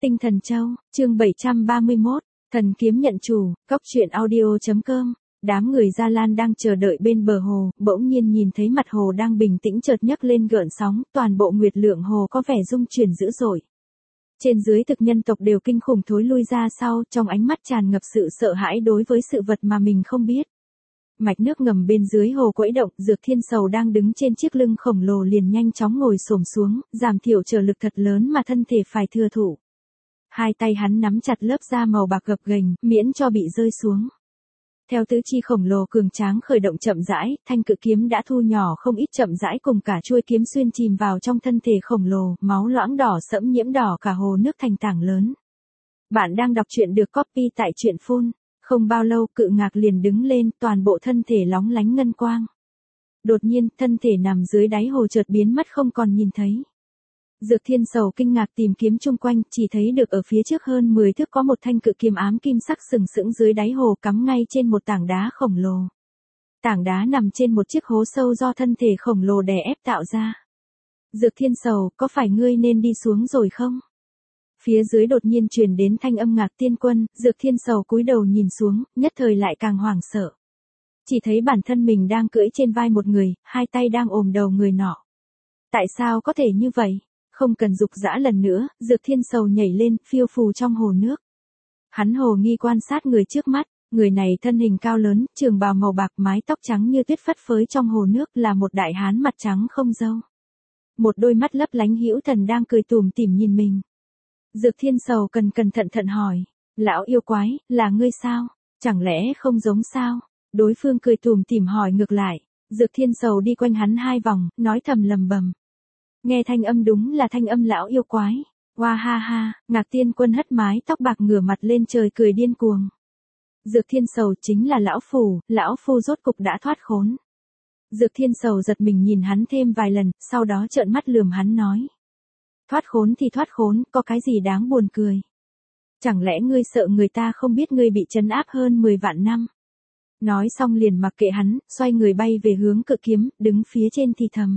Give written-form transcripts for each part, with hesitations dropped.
Tinh Thần Châu, chương 731, Thần Kiếm Nhận Chủ, Cóc Truyện Audio.com. Đám người Gia Lan đang chờ đợi bên bờ hồ, bỗng nhiên nhìn thấy mặt hồ đang bình tĩnh chợt nhấc lên gợn sóng, toàn bộ nguyệt lượng hồ có vẻ rung chuyển dữ dội. Trên dưới thực nhân tộc đều kinh khủng thối lui ra sau, trong ánh mắt tràn ngập sự sợ hãi đối với sự vật mà mình không biết. Mạch nước ngầm bên dưới hồ quẫy động, Dược Thiên Sầu đang đứng trên chiếc lưng khổng lồ liền nhanh chóng ngồi xổm xuống, giảm thiểu trở lực thật lớn mà thân thể phải thừa thụ. Hai tay hắn nắm chặt lớp da màu bạc gập ghềnh, miễn cho bị rơi xuống. Theo tứ chi khổng lồ cường tráng khởi động chậm rãi, thanh cự kiếm đã thu nhỏ không ít chậm rãi cùng cả chuôi kiếm xuyên chìm vào trong thân thể khổng lồ, máu loãng đỏ sẫm nhiễm đỏ cả hồ nước thành tảng lớn. Bạn đang đọc truyện được copy tại truyện phun. Không bao lâu cự ngạc liền đứng lên, toàn bộ thân thể lóng lánh ngân quang. Đột nhiên, thân thể nằm dưới đáy hồ chợt biến mất không còn nhìn thấy. Dược Thiên Sầu kinh ngạc tìm kiếm chung quanh, chỉ thấy được ở phía trước hơn 10 thước có một thanh cự kiếm ám kim sắc sừng sững dưới đáy hồ cắm ngay trên một tảng đá khổng lồ. Tảng đá nằm trên một chiếc hố sâu do thân thể khổng lồ đè ép tạo ra. Dược Thiên Sầu, có phải ngươi nên đi xuống rồi không? Phía dưới đột nhiên truyền đến thanh âm Ngạc Tiên Quân, Dược Thiên Sầu cúi đầu nhìn xuống, nhất thời lại càng hoảng sợ. Chỉ thấy bản thân mình đang cưỡi trên vai một người, hai tay đang ôm đầu người nọ. Tại sao có thể như vậy? Không cần dục dã lần nữa, Dược Thiên Sầu nhảy lên, phiêu phù trong hồ nước. Hắn hồ nghi quan sát người trước mắt, người này thân hình cao lớn, trường bào màu bạc, mái tóc trắng như tuyết phất phới trong hồ nước, là một đại hán mặt trắng không râu. Một đôi mắt lấp lánh hữu thần đang cười tủm tỉm nhìn mình. Dược Thiên Sầu cẩn thận hỏi, lão yêu quái, là ngươi sao? Chẳng lẽ không giống sao? Đối phương cười tủm tỉm hỏi ngược lại. Dược Thiên Sầu đi quanh hắn hai vòng, nói thầm lầm bầm. Nghe thanh âm đúng là thanh âm lão yêu quái. Hoa ha ha, Ngạc Tiên Quân hất mái tóc bạc ngửa mặt lên trời cười điên cuồng. Dược Thiên Sầu chính là lão phu rốt cục đã thoát khốn. Dược Thiên Sầu giật mình nhìn hắn thêm vài lần, sau đó trợn mắt lườm hắn nói. Thoát khốn thì thoát khốn, có cái gì đáng buồn cười. Chẳng lẽ ngươi sợ người ta không biết ngươi bị trấn áp hơn 10 vạn năm. Nói xong liền mặc kệ hắn, xoay người bay về hướng cự kiếm, đứng phía trên thì thầm.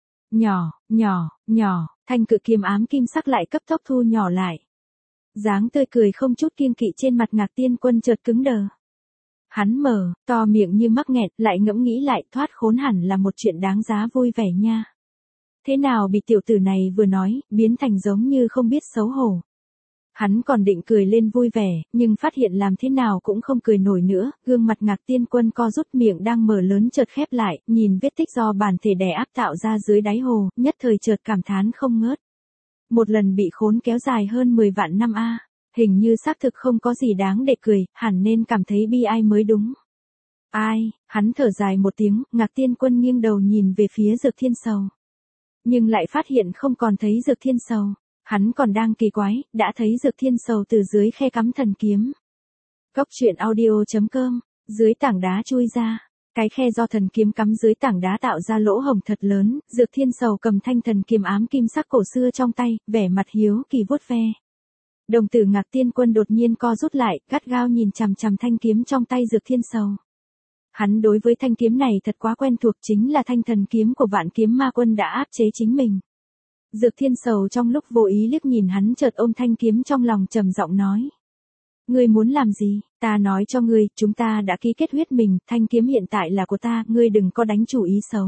Nhỏ, thanh cự kiếm ám kim sắc lại cấp tốc thu nhỏ lại. Dáng tươi cười không chút kiêng kỵ trên mặt Ngạc Tiên Quân chợt cứng đờ. Hắn mở to miệng như mắc nghẹt, lại ngẫm nghĩ lại, thoát khốn hẳn là một chuyện đáng giá vui vẻ nha. Thế nào bị tiểu tử này vừa nói, biến thành giống như không biết xấu hổ. Hắn còn định cười lên vui vẻ, nhưng phát hiện làm thế nào cũng không cười nổi nữa, gương mặt Ngạc Tiên Quân co rút, miệng đang mở lớn chợt khép lại, nhìn vết tích do bản thể đè áp tạo ra dưới đáy hồ, nhất thời chợt cảm thán không ngớt. Một lần bị khốn kéo dài hơn 10 vạn năm a, hình như xác thực không có gì đáng để cười, hẳn nên cảm thấy bi ai mới đúng. Ai, hắn thở dài một tiếng, Ngạc Tiên Quân nghiêng đầu nhìn về phía Dược Thiên Sầu. Nhưng lại phát hiện không còn thấy Dược Thiên Sầu. Hắn còn đang kỳ quái, đã thấy Dược Thiên Sầu từ dưới khe cắm thần kiếm. Cóc Truyện Audio.com, dưới tảng đá chui ra. Cái khe do thần kiếm cắm dưới tảng đá tạo ra lỗ hổng thật lớn, Dược Thiên Sầu cầm thanh thần kiếm ám kim sắc cổ xưa trong tay, vẻ mặt hiếu kỳ vuốt ve. Đồng tử Ngạc Tiên Quân đột nhiên co rút lại, gắt gao nhìn chằm chằm thanh kiếm trong tay Dược Thiên Sầu. Hắn đối với thanh kiếm này thật quá quen thuộc, chính là thanh thần kiếm của Vạn Kiếm Ma Quân đã áp chế chính mình. Dược Thiên Sầu trong lúc vô ý liếc nhìn hắn chợt ôm thanh kiếm trong lòng trầm giọng nói. Ngươi muốn làm gì, ta nói cho ngươi, chúng ta đã ký kết huyết mình, thanh kiếm hiện tại là của ta, ngươi đừng có đánh chủ ý xấu.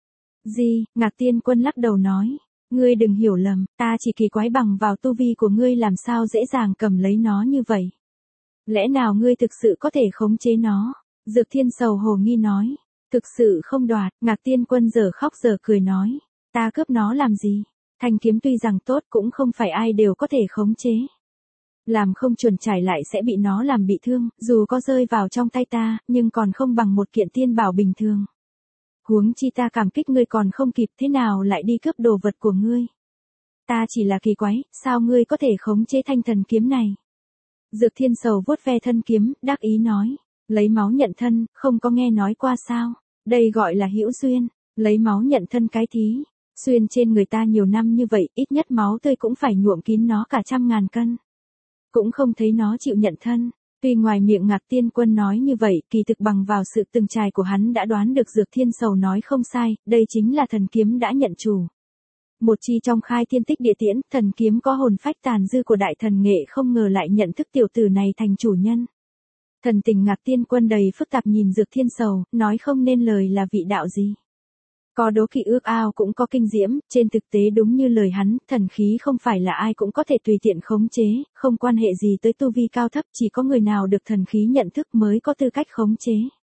Gì, Ngạc Tiên Quân lắc đầu nói. Ngươi đừng hiểu lầm, ta chỉ kỳ quái bằng vào tu vi của ngươi làm sao dễ dàng cầm lấy nó như vậy. Lẽ nào ngươi thực sự có thể khống chế nó? Dược Thiên Sầu hồ nghi nói. Thực sự không đoạt, Ngạc Tiên Quân giờ khóc giờ cười nói. Ta cướp nó làm gì? Thanh kiếm tuy rằng tốt cũng không phải ai đều có thể khống chế. Làm không chuẩn trải lại sẽ bị nó làm bị thương, dù có rơi vào trong tay ta, nhưng còn không bằng một kiện tiên bảo bình thường. Huống chi ta cảm kích ngươi còn không kịp, thế nào lại đi cướp đồ vật của ngươi? Ta chỉ là kỳ quái, sao ngươi có thể khống chế thanh thần kiếm này? Dược Thiên Sầu vuốt ve thân kiếm, đắc ý nói. Lấy máu nhận thân, không có nghe nói qua sao? Đây gọi là hữu duyên, lấy máu nhận thân cái thí. Xuyên trên người ta nhiều năm như vậy, ít nhất máu tươi cũng phải nhuộm kín nó cả 100.000 cân. Cũng không thấy nó chịu nhận thân. Tuy ngoài miệng Ngạc Tiên Quân nói như vậy, kỳ thực bằng vào sự từng trải của hắn đã đoán được Dược Thiên Sầu nói không sai, đây chính là thần kiếm đã nhận chủ. Một chi trong khai thiên tích địa tiễn, thần kiếm có hồn phách tàn dư của đại thần nghệ không ngờ lại nhận thức tiểu tử này thành chủ nhân. Thần tình Ngạc Tiên Quân đầy phức tạp nhìn Dược Thiên Sầu, nói không nên lời là vị đạo gì. Có đố kỵ ước ao cũng có kinh diễm, trên thực tế đúng như lời hắn, thần khí không phải là ai cũng có thể tùy tiện khống chế, không quan hệ gì tới tu vi cao thấp, chỉ có người nào được thần khí nhận thức mới có tư cách khống chế.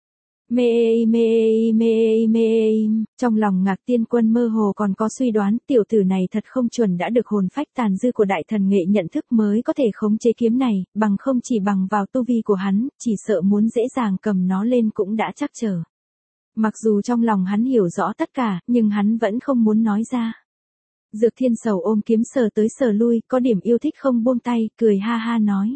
Trong lòng Ngạc Tiên Quân mơ hồ còn có suy đoán, tiểu tử này thật không chuẩn đã được hồn phách tàn dư của đại thần nghệ nhận thức mới có thể khống chế kiếm này, bằng không chỉ bằng vào tu vi của hắn, chỉ sợ muốn dễ dàng cầm nó lên cũng đã chắc trở. Mặc dù trong lòng hắn hiểu rõ tất cả, nhưng hắn vẫn không muốn nói ra. Dược Thiên Sầu ôm kiếm sờ tới sờ lui, có điểm yêu thích không buông tay, cười ha ha nói.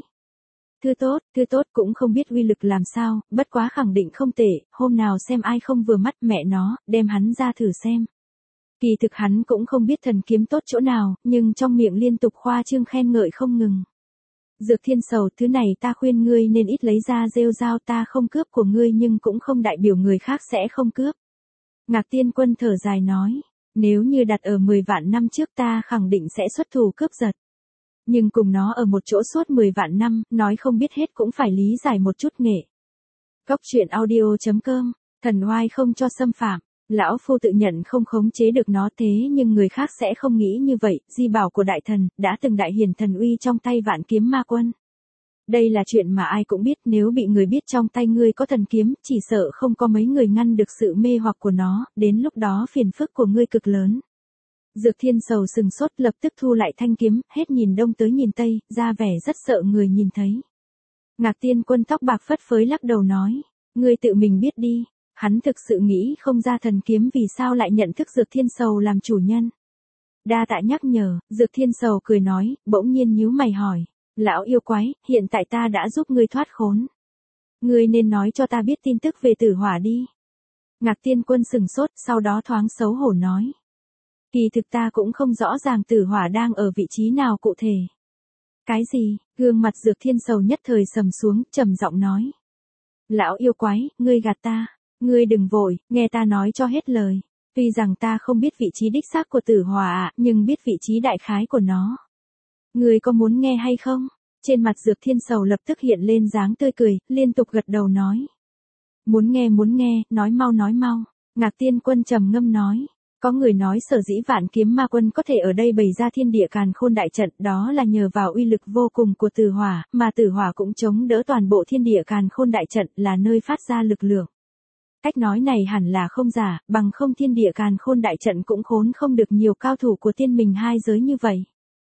Thứ tốt cũng không biết uy lực làm sao, bất quá khẳng định không tệ, hôm nào xem ai không vừa mắt mẹ nó, đem hắn ra thử xem. Kỳ thực hắn cũng không biết thần kiếm tốt chỗ nào, nhưng trong miệng liên tục khoa trương khen ngợi không ngừng. Dược Thiên Sầu, thứ này ta khuyên ngươi nên ít lấy ra rêu rao, ta không cướp của ngươi nhưng cũng không đại biểu người khác sẽ không cướp. Ngạc Tiên Quân thở dài nói, nếu như đặt ở 10 vạn năm trước ta khẳng định sẽ xuất thủ cướp giật. Nhưng cùng nó ở một chỗ suốt 10 vạn năm, nói không biết hết cũng phải lý giải một chút nghệ. Cốc truyện audio.com, thần oai không cho xâm phạm. Lão Phu tự nhận không khống chế được nó thế nhưng người khác sẽ không nghĩ như vậy, di bảo của đại thần, đã từng đại hiển thần uy trong tay Vạn Kiếm Ma Quân. Đây là chuyện mà ai cũng biết, nếu bị người biết trong tay ngươi có thần kiếm, chỉ sợ không có mấy người ngăn được sự mê hoặc của nó, đến lúc đó phiền phức của ngươi cực lớn. Dược Thiên Sầu sừng sốt lập tức thu lại thanh kiếm, hết nhìn đông tới nhìn tây, ra vẻ rất sợ người nhìn thấy. Ngạc Tiên Quân tóc bạc phất phới lắc đầu nói, ngươi tự mình biết đi. Hắn thực sự nghĩ không ra thần kiếm vì sao lại nhận thức Dược Thiên Sầu làm chủ nhân. Đa tạ nhắc nhở, Dược Thiên Sầu cười nói, bỗng nhiên nhíu mày hỏi, lão yêu quái, hiện tại ta đã giúp ngươi thoát khốn. Ngươi nên nói cho ta biết tin tức về Tử Hỏa đi. Ngạc Tiên Quân sừng sốt, sau đó thoáng xấu hổ nói. Kỳ thực ta cũng không rõ ràng Tử Hỏa đang ở vị trí nào cụ thể. Cái gì? Gương mặt Dược Thiên Sầu nhất thời sầm xuống, trầm giọng nói. Lão yêu quái, ngươi gạt ta. Ngươi đừng vội, nghe ta nói cho hết lời. Tuy rằng ta không biết vị trí đích xác của Tử Hỏa, nhưng biết vị trí đại khái của nó. Ngươi có muốn nghe hay không? Trên mặt Dược Thiên Sầu lập tức hiện lên dáng tươi cười, liên tục gật đầu nói. Muốn nghe, nói mau. Ngạc Tiên Quân trầm ngâm nói. Có người nói sở dĩ Vạn Kiếm Ma Quân có thể ở đây bày ra thiên địa càn khôn đại trận, đó là nhờ vào uy lực vô cùng của Tử Hỏa, mà Tử Hỏa cũng chống đỡ toàn bộ thiên địa càn khôn đại trận, là nơi phát ra lực lượng. Cách nói này hẳn là không giả, bằng không thiên địa càn khôn đại trận cũng khốn không được nhiều cao thủ của tiên mình hai giới như vậy.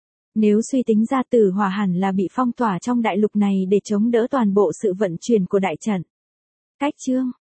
Nếu suy tính ra Tử Hỏa hẳn là bị phong tỏa trong đại lục này để chống đỡ toàn bộ sự vận chuyển của đại trận. Cách chương